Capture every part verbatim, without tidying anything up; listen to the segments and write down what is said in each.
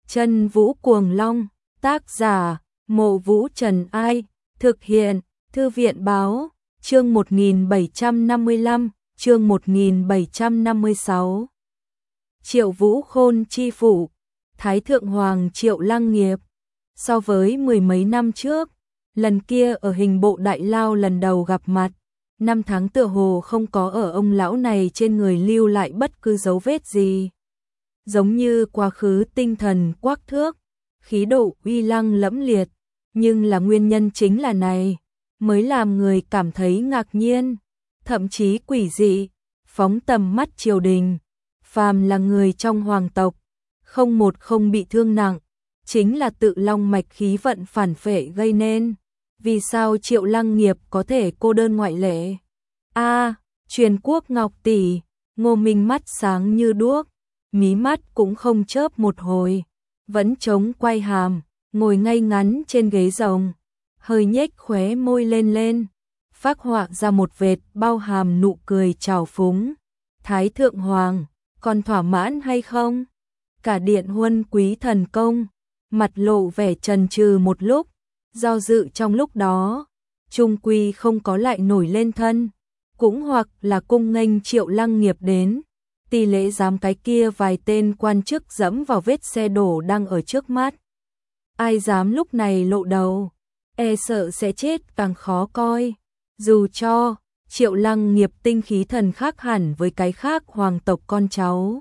Chân Vũ Cuồng Long, tác giả, Mộ Vũ Trần Ai, thực hiện, Thư viện Báo, chương một nghìn bảy trăm năm mươi lăm, chương một nghìn bảy trăm năm mươi sáu. Triệu Vũ Khôn chi phủ, Thái Thượng Hoàng Triệu Lăng Nghiệp. So với mười mấy năm trước, lần kia ở hình bộ đại lao lần đầu gặp mặt, năm tháng tựa hồ không có ở ông lão này trên người lưu lại bất cứ dấu vết gì. Giống như quá khứ tinh thần quắc thước, khí độ uy lăng lẫm liệt, nhưng là nguyên nhân chính là này, mới làm người cảm thấy ngạc nhiên, thậm chí quỷ dị, phóng tầm mắt triều đình. Phàm là người trong hoàng tộc, không một không bị thương nặng, chính là tự long mạch khí vận phản phệ gây nên. Vì sao Triệu Lăng Nghiệp có thể cô đơn ngoại lệ? A, Truyền Quốc Ngọc tỷ, Ngô Minh mắt sáng như đuốc, mí mắt cũng không chớp một hồi, vẫn chống quay hàm, ngồi ngay ngắn trên ghế rồng, hơi nhếch khóe môi lên lên, phác họa ra một vệt bao hàm nụ cười trào phúng. Thái Thượng Hoàng, còn thỏa mãn hay không? Cả điện huân quý thần công, mặt lộ vẻ chần chừ một lúc, do dự trong lúc đó, chung quy không có lại nổi lên thân, cũng hoặc là cung nghênh Triệu Lăng Nghiệp đến. Tỷ lệ dám cái kia vài tên quan chức dẫm vào vết xe đổ đang ở trước mắt. Ai dám lúc này lộ đầu, e sợ sẽ chết càng khó coi. Dù cho Triệu Lăng Nghiệp tinh khí thần khác hẳn với cái khác hoàng tộc con cháu.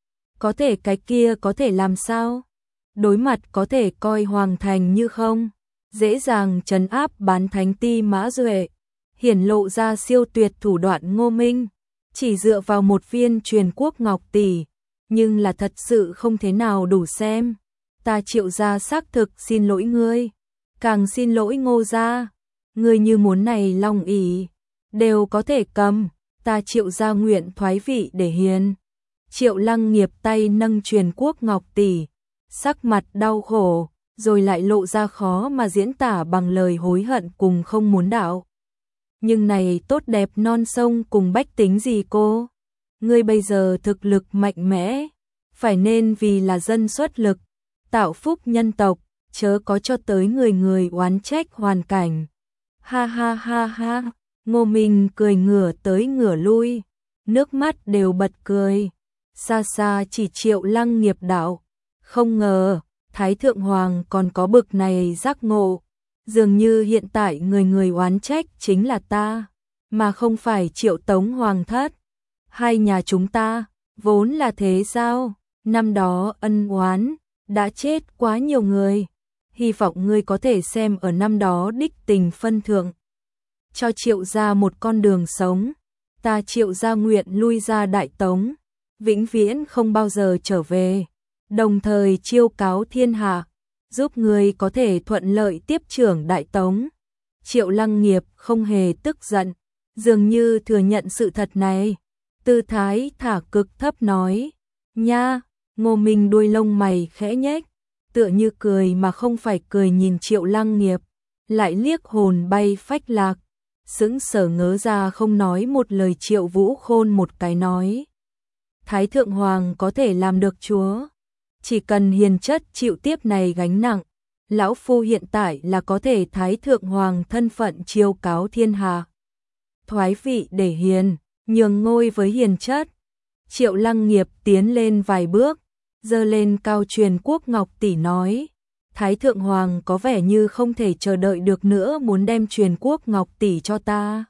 Có thể cái kia có thể làm sao? Đối mặt có thể coi hoàng thành như không, dễ dàng trấn áp bán thánh ti Mã Duệ, hiển lộ ra siêu tuyệt thủ đoạn Ngô Minh. Chỉ dựa vào một viên Truyền Quốc Ngọc tỷ, nhưng là thật sự không thế nào đủ xem. Ta Triệu gia xác thực xin lỗi ngươi, càng xin lỗi Ngô gia. Ngươi như muốn này long ỷ, đều có thể cầm, ta Triệu gia nguyện thoái vị để hiền. Triệu Lăng Nghiệp tay nâng Truyền Quốc Ngọc tỷ, sắc mặt đau khổ, rồi lại lộ ra khó mà diễn tả bằng lời hối hận cùng không muốn đạo. Nhưng này tốt đẹp non sông cùng bách tính gì cô? Ngươi bây giờ thực lực mạnh mẽ, phải nên vì là dân xuất lực, tạo phúc nhân tộc, chớ có cho tới người người oán trách hoàn cảnh. Ha ha ha ha, Ngô Minh cười ngửa tới ngửa lui, nước mắt đều bật cười. Xa xa chỉ Triệu Lăng Nghiệp đạo, không ngờ, Thái Thượng Hoàng còn có bực này giác ngộ. Dường như hiện tại người người oán trách chính là ta, mà không phải Triệu Tống Hoàng thất. Hai nhà chúng ta, vốn là thế sao? Năm đó ân oán, đã chết quá nhiều người. Hy vọng ngươi có thể xem ở năm đó đích tình phân thượng. Cho Triệu gia một con đường sống, ta Triệu gia nguyện lui ra Đại Tống, vĩnh viễn không bao giờ trở về. Đồng thời chiêu cáo thiên hạ, giúp người có thể thuận lợi tiếp trưởng Đại Tống. Triệu Lăng Nghiệp không hề tức giận, dường như thừa nhận sự thật này. Tư thái thả cực thấp nói, nha. Ngô Minh đuôi lông mày khẽ nhếch, tựa như cười mà không phải cười nhìn Triệu Lăng Nghiệp, lại liếc hồn bay phách lạc, sững sờ ngớ ra không nói một lời. Triệu Vũ Khôn một cái nói, Thái Thượng Hoàng có thể làm được chúa, chỉ cần hiền chất chịu tiếp này gánh nặng, lão phu hiện tại là có thể Thái Thượng Hoàng thân phận chiêu cáo thiên hạ, thoái vị để hiền, nhường ngôi với hiền chất. Triệu Lăng Nghiệp tiến lên vài bước, giơ lên cao Truyền Quốc Ngọc tỷ nói, Thái Thượng Hoàng có vẻ như không thể chờ đợi được nữa, muốn đem Truyền Quốc Ngọc tỷ cho ta.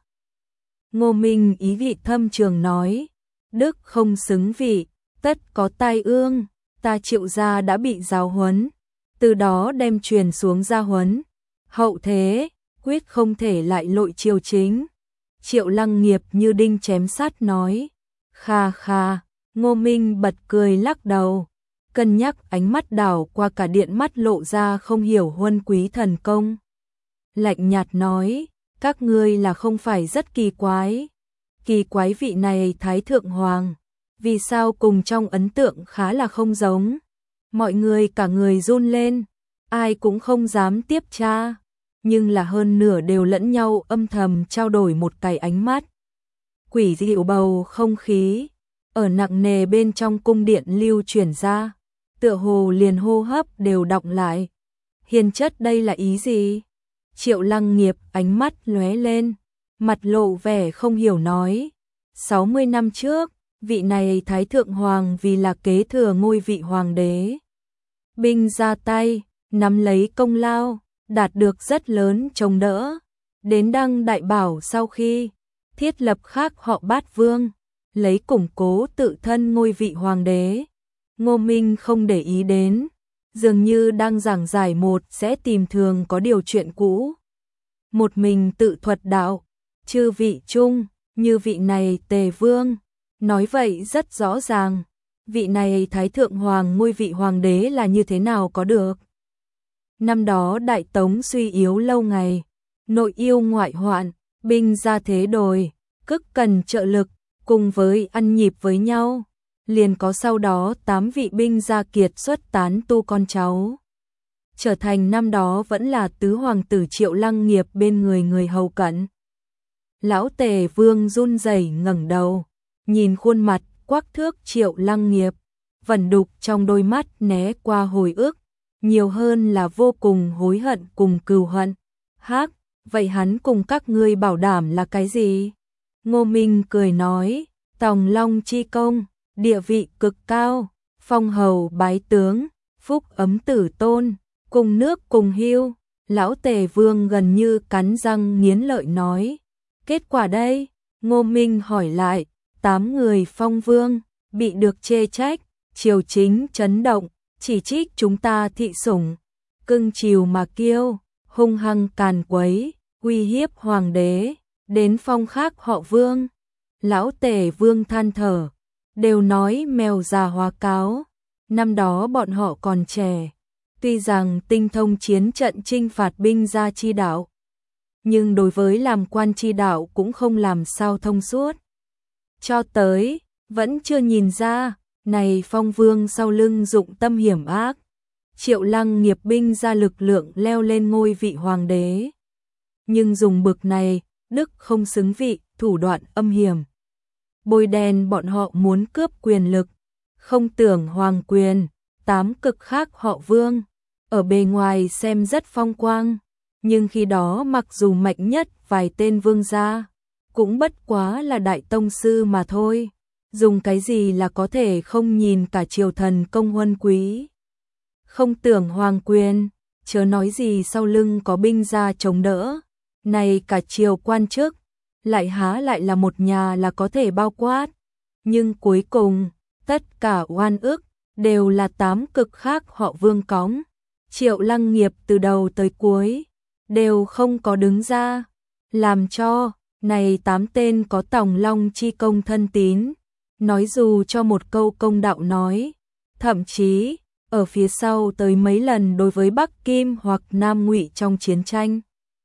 Ngô Minh ý vị thâm trường nói, đức không xứng vị, tất có tai ương. Ta Triệu gia đã bị giáo huấn, từ đó đem truyền xuống gia huấn. Hậu thế, quyết không thể lại lội triều chính. Triệu Lăng Nghiệp như đinh chém sắt nói, kha kha. Ngô Minh bật cười lắc đầu, cân nhắc ánh mắt đảo qua cả điện, mắt lộ ra không hiểu huân quý thần công. Lạnh nhạt nói, các ngươi là không phải rất kỳ quái. Kỳ quái vị này Thái Thượng Hoàng, vì sao cùng trong ấn tượng khá là không giống. Mọi người cả người run lên, ai cũng không dám tiếp tra, nhưng là hơn nửa đều lẫn nhau âm thầm trao đổi một cái ánh mắt. Quỷ dị bầu không khí ở nặng nề bên trong cung điện lưu chuyển ra, tựa hồ liền hô hấp đều đọng lại. Hiền chất đây là ý gì? Triệu Lăng Nghiệp ánh mắt lóe lên, mặt lộ vẻ không hiểu nói. sáu mươi năm trước, vị này Thái Thượng Hoàng vì là kế thừa ngôi vị hoàng đế. Binh ra tay, nắm lấy công lao, đạt được rất lớn chống đỡ. Đến Đăng Đại Bảo sau khi thiết lập khác họ Bát Vương, lấy củng cố tự thân ngôi vị hoàng đế. Ngô Minh không để ý đến, dường như đang giảng giải một sẽ tìm thường có điều chuyện cũ. Một mình tự thuật đạo, chư vị chung, như vị này Tề Vương, nói vậy rất rõ ràng, vị này Thái Thượng Hoàng ngôi vị hoàng đế là như thế nào có được. Năm đó Đại Tống suy yếu lâu ngày, nội yêu ngoại hoạn, binh ra thế đồi, cực cần trợ lực, cùng với ăn nhịp với nhau, liền có sau đó tám vị binh gia kiệt xuất tán tu con cháu. Trở thành năm đó vẫn là tứ hoàng tử Triệu Lăng Nghiệp bên người người hầu cận. Lão Tề Vương run rẩy ngẩng đầu, nhìn khuôn mặt quắc thước Triệu Lăng Nghiệp, vẩn đục trong đôi mắt né qua hồi ức, nhiều hơn là vô cùng hối hận cùng cừu hận. Hắc, vậy hắn cùng các ngươi bảo đảm là cái gì? Ngô Minh cười nói, Tòng Long chi công, địa vị cực cao, phong hầu bái tướng, phúc ấm tử tôn, cùng nước cùng hưu. Lão Tề Vương gần như cắn răng nghiến lợi nói. Kết quả đây, Ngô Minh hỏi lại, tám người phong vương, bị được chê trách, triều chính chấn động, chỉ trích chúng ta thị sủng, cưng chiều mà kiêu, hung hăng càn quấy, uy hiếp hoàng đế, đến phong khác họ Vương. Lão Tề Vương than thở, đều nói mèo già hóa cáo, năm đó bọn họ còn trẻ, tuy rằng tinh thông chiến trận chinh phạt binh gia chi đạo, nhưng đối với làm quan chi đạo cũng không làm sao thông suốt. Cho tới, vẫn chưa nhìn ra, này phong vương sau lưng dụng tâm hiểm ác. Triệu Lăng Nghiệp binh ra lực lượng leo lên ngôi vị hoàng đế. Nhưng dùng bực này, đức không xứng vị, thủ đoạn âm hiểm. Bôi đen bọn họ muốn cướp quyền lực, không tưởng hoàng quyền, tám cực khác họ Vương. Ở bề ngoài xem rất phong quang, nhưng khi đó mặc dù mạnh nhất vài tên vương gia, cũng bất quá là đại tông sư mà thôi. Dùng cái gì là có thể không nhìn cả triều thần công huân quý. Không tưởng hoàng quyền, chớ nói gì sau lưng có binh gia chống đỡ. Này cả triều quan chức, lại há lại là một nhà là có thể bao quát. Nhưng cuối cùng, tất cả oan ức, đều là tám cực khác họ Vương cõng. Triệu Lăng Nghiệp từ đầu tới cuối, đều không có đứng ra, làm cho, này tám tên có Tòng Long chi công thân tín, nói dù cho một câu công đạo nói, thậm chí, ở phía sau tới mấy lần đối với Bắc Kim hoặc Nam Ngụy trong chiến tranh.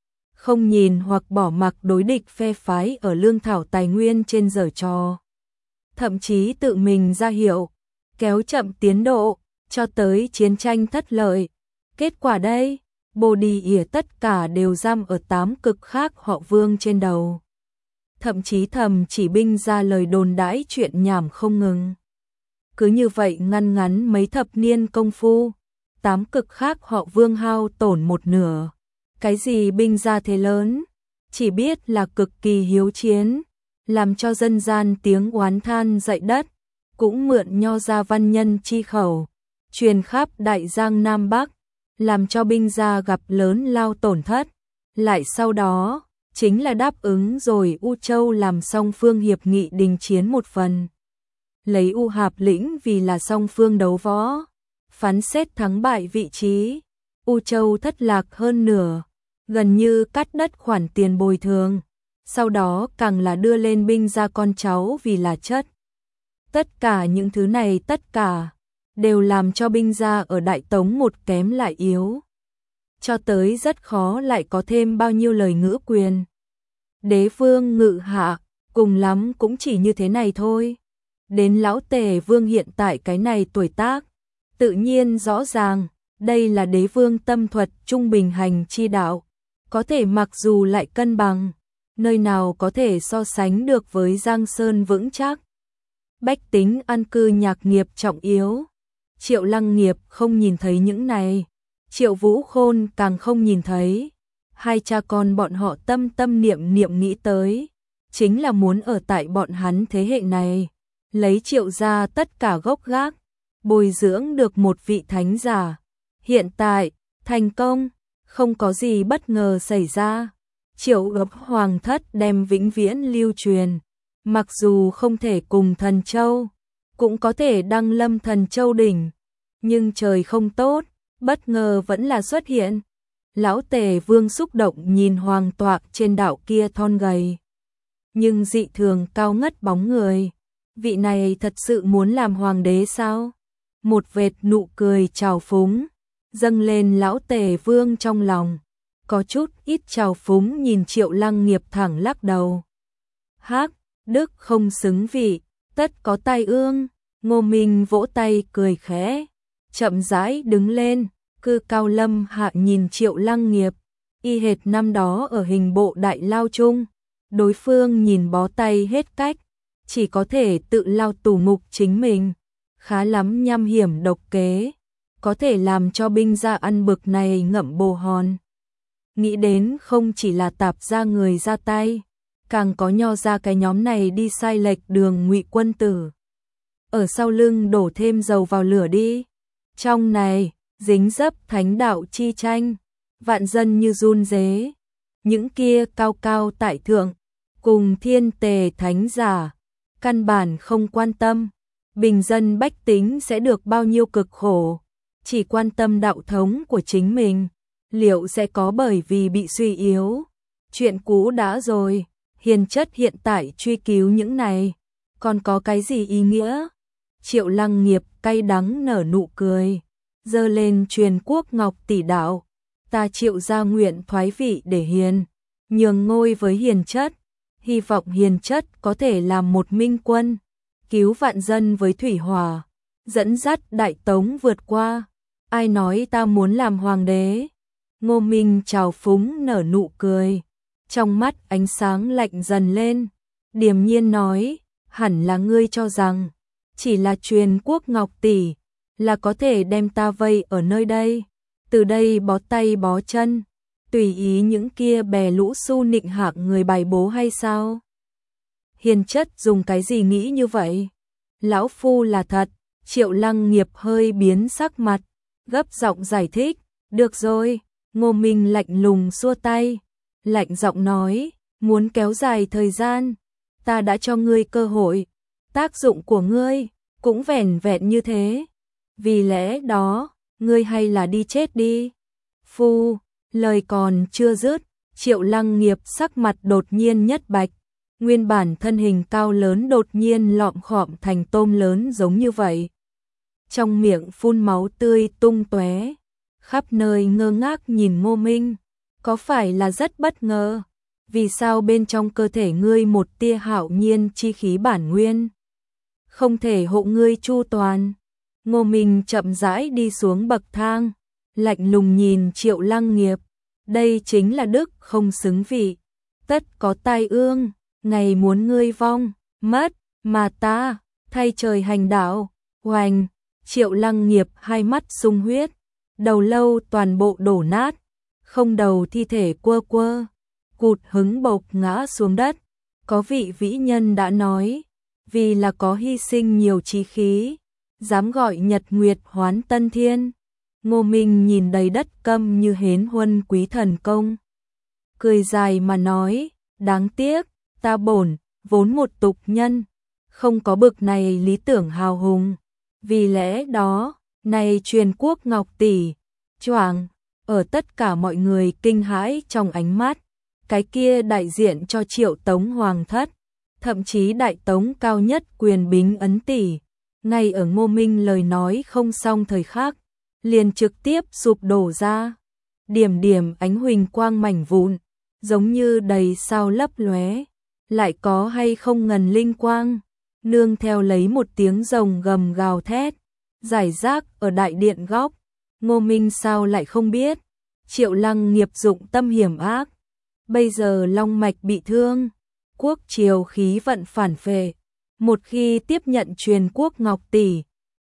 Không nhìn hoặc bỏ mặc đối địch phe phái ở lương thảo tài nguyên trên giở trò. Thậm chí tự mình ra hiệu, kéo chậm tiến độ, cho tới chiến tranh thất lợi. Kết quả đây, bồ đi ỉa tất cả đều giam ở tám cực khác họ Vương trên đầu. Thậm chí thầm chỉ binh ra lời đồn đãi chuyện nhảm không ngừng. Cứ như vậy ngăn ngắn mấy thập niên công phu, tám cực khác họ Vương hao tổn một nửa. Cái gì binh ra thế lớn, chỉ biết là cực kỳ hiếu chiến, làm cho dân gian tiếng oán than dậy đất, cũng mượn nho gia văn nhân chi khẩu, truyền khắp đại giang Nam Bắc, làm cho binh gia gặp lớn lao tổn thất. Lại sau đó, chính là đáp ứng rồi U Châu làm song phương hiệp nghị đình chiến một phần. Lấy U Hạp lĩnh vì là song phương đấu võ, phán xét thắng bại vị trí, U Châu thất lạc hơn nửa, gần như cắt đất khoản tiền bồi thường, sau đó càng là đưa lên binh gia con cháu vì là chất. Tất cả những thứ này tất cả, đều làm cho binh gia ở Đại Tống một kém lại yếu. Cho tới rất khó lại có thêm bao nhiêu lời ngữ quyền. Đế vương ngự hạ, cùng lắm cũng chỉ như thế này thôi. Đến lão Tề Vương hiện tại cái này tuổi tác, tự nhiên rõ ràng, đây là đế vương tâm thuật trung bình hành chi đạo, có thể mặc dù lại cân bằng, nơi nào có thể so sánh được với Giang Sơn vững chắc. Bách tính an cư nhạc nghiệp trọng yếu, Triệu Lăng Nghiệp không nhìn thấy những này, Triệu Vũ Khôn càng không nhìn thấy. Hai cha con bọn họ tâm tâm niệm niệm nghĩ tới, chính là muốn ở tại bọn hắn thế hệ này, lấy Triệu gia tất cả gốc gác, bồi dưỡng được một vị thánh giả. Hiện tại, thành công, không có gì bất ngờ xảy ra. Triệu ấp hoàng thất đem vĩnh viễn lưu truyền, mặc dù không thể cùng thần châu, cũng có thể đăng lâm thần châu đỉnh, nhưng trời không tốt, bất ngờ vẫn là xuất hiện. Lão Tề Vương xúc động nhìn hoàng tọa trên đảo kia thon gầy, nhưng dị thường cao ngất bóng người. Vị này thật sự muốn làm hoàng đế sao? Một vệt nụ cười trào phúng dâng lên lão Tề Vương trong lòng, có chút ít trào phúng nhìn Triệu Lăng Nghiệp thẳng lắc đầu. Hắc, đức không xứng vị, tất có tai ương. Ngô Minh vỗ tay cười khẽ, chậm rãi đứng lên, cư cao lâm hạ nhìn Triệu Lăng Nghiệp, y hệt năm đó ở hình bộ đại lao chung, đối phương nhìn bó tay hết cách, chỉ có thể tự lao tù ngục chính mình, khá lắm nham hiểm độc kế, có thể làm cho binh gia ăn bực này ngậm bồ hòn. Nghĩ đến không chỉ là Tạp gia người ra tay, càng có Nho gia cái nhóm này đi sai lệch đường Ngụy quân tử. Ở sau lưng đổ thêm dầu vào lửa đi. Trong này, dính dấp thánh đạo chi tranh, vạn dân như run rế. Những kia cao cao tại thượng, cùng thiên tề thánh giả, căn bản không quan tâm, bình dân bách tính sẽ được bao nhiêu cực khổ, chỉ quan tâm đạo thống của chính mình, liệu sẽ có bởi vì bị suy yếu. Chuyện cũ đã rồi, hiền chất hiện tại truy cứu những này, còn có cái gì ý nghĩa? Triệu Lăng Nghiệp cay đắng nở nụ cười, giơ lên truyền quốc ngọc tỷ đạo, ta Triệu gia nguyện thoái vị để hiền, nhường ngôi với hiền chất, hy vọng hiền chất có thể làm một minh quân, cứu vạn dân với thủy hỏa, dẫn dắt đại tống vượt qua. Ai nói ta muốn làm hoàng đế? Ngô Minh trào phúng nở nụ cười, trong mắt ánh sáng lạnh dần lên, điềm nhiên nói, hẳn là ngươi cho rằng chỉ là truyền quốc ngọc tỷ là có thể đem ta vây ở nơi đây, từ đây bó tay bó chân, tùy ý những kia bè lũ su nịnh hạng người bài bố hay sao? Hiền chất dùng cái gì nghĩ như vậy? Lão phu là thật. Triệu Lăng Nghiệp hơi biến sắc mặt, gấp giọng giải thích, được rồi. Ngô Minh lạnh lùng xua tay, lạnh giọng nói, muốn kéo dài thời gian, ta đã cho ngươi cơ hội, tác dụng của ngươi cũng vẻn vẹn như thế, vì lẽ đó, ngươi hay là đi chết đi. Phu, lời còn chưa dứt, Triệu Lăng Nghiệp sắc mặt đột nhiên nhất bạch, nguyên bản thân hình cao lớn đột nhiên lọm khọm thành tôm lớn giống như vậy. Trong miệng phun máu tươi tung tóe, khắp nơi ngơ ngác nhìn Ngô Minh, có phải là rất bất ngờ? Vì sao bên trong cơ thể ngươi một tia hạo nhiên chi khí bản nguyên không thể hộ ngươi chu toàn? Ngô Minh chậm rãi đi xuống bậc thang, lạnh lùng nhìn Triệu Lăng Nghiệp, đây chính là đức không xứng vị, tất có tai ương, ngày muốn ngươi vong mất, mà ta thay trời hành đạo. Oanh! Triệu Lăng Nghiệp hai mắt sung huyết, đầu lâu toàn bộ đổ nát, không đầu thi thể quơ quơ, cụt hứng bộc ngã xuống đất. Có vị vĩ nhân đã nói, vì là có hy sinh nhiều chí khí, dám gọi nhật nguyệt hoán tân thiên. Ngô Minh nhìn đầy đất câm như hến huân quý thần công, cười dài mà nói, đáng tiếc, ta bổn vốn một tục nhân, không có bực này lý tưởng hào hùng, vì lẽ đó, này truyền quốc ngọc tỷ, choàng, ở tất cả mọi người kinh hãi trong ánh mắt, cái kia đại diện cho Triệu Tống hoàng thất, thậm chí đại tống cao nhất quyền bính ấn tỷ, ngay ở Ngô Minh lời nói không xong thời khắc, liền trực tiếp sụp đổ ra, điểm điểm ánh huỳnh quang mảnh vụn, giống như đầy sao lấp lóe, lại có hay không ngần linh quang, nương theo lấy một tiếng rồng gầm gào thét, giải rác ở đại điện góc. Ngô Minh sao lại không biết, Triệu Lăng Nghiệp dụng tâm hiểm ác, bây giờ long mạch bị thương, quốc triều khí vận phản phệ, một khi tiếp nhận truyền quốc ngọc tỷ,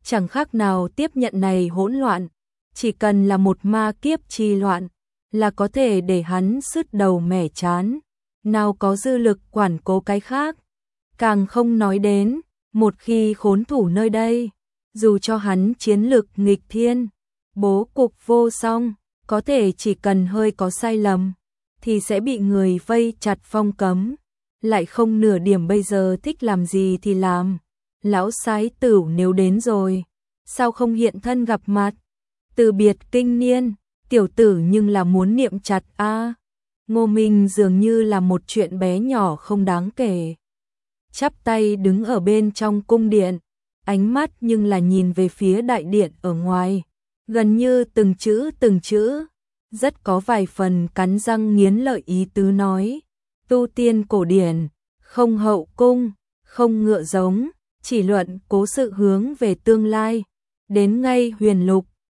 chẳng khác nào tiếp nhận này hỗn loạn, chỉ cần là một ma kiếp chi loạn, là có thể để hắn sứt đầu mẻ chán, nào có dư lực quản cố cái khác, càng không nói đến, một khi khốn thủ nơi đây, dù cho hắn chiến lực nghịch thiên, bố cục vô song, có thể chỉ cần hơi có sai lầm, thì sẽ bị người vây chặt phong cấm, lại không nửa điểm bây giờ thích làm gì thì làm. Lão sái tử nếu đến rồi, sao không hiện thân gặp mặt? Từ biệt kinh niên, tiểu tử nhưng là muốn niệm chặt a. À, Ngô Minh dường như là một chuyện bé nhỏ không đáng kể. Chắp tay đứng ở bên trong cung điện, ánh mắt nhưng là nhìn về phía đại điện ở ngoài, gần như từng chữ từng chữ, rất có vài phần cắn răng nghiến lợi ý tứ nói. Tu tiên cổ điển, không hậu cung, không ngựa giống, chỉ luận cố sự hướng về tương lai, đến ngay huyền lục,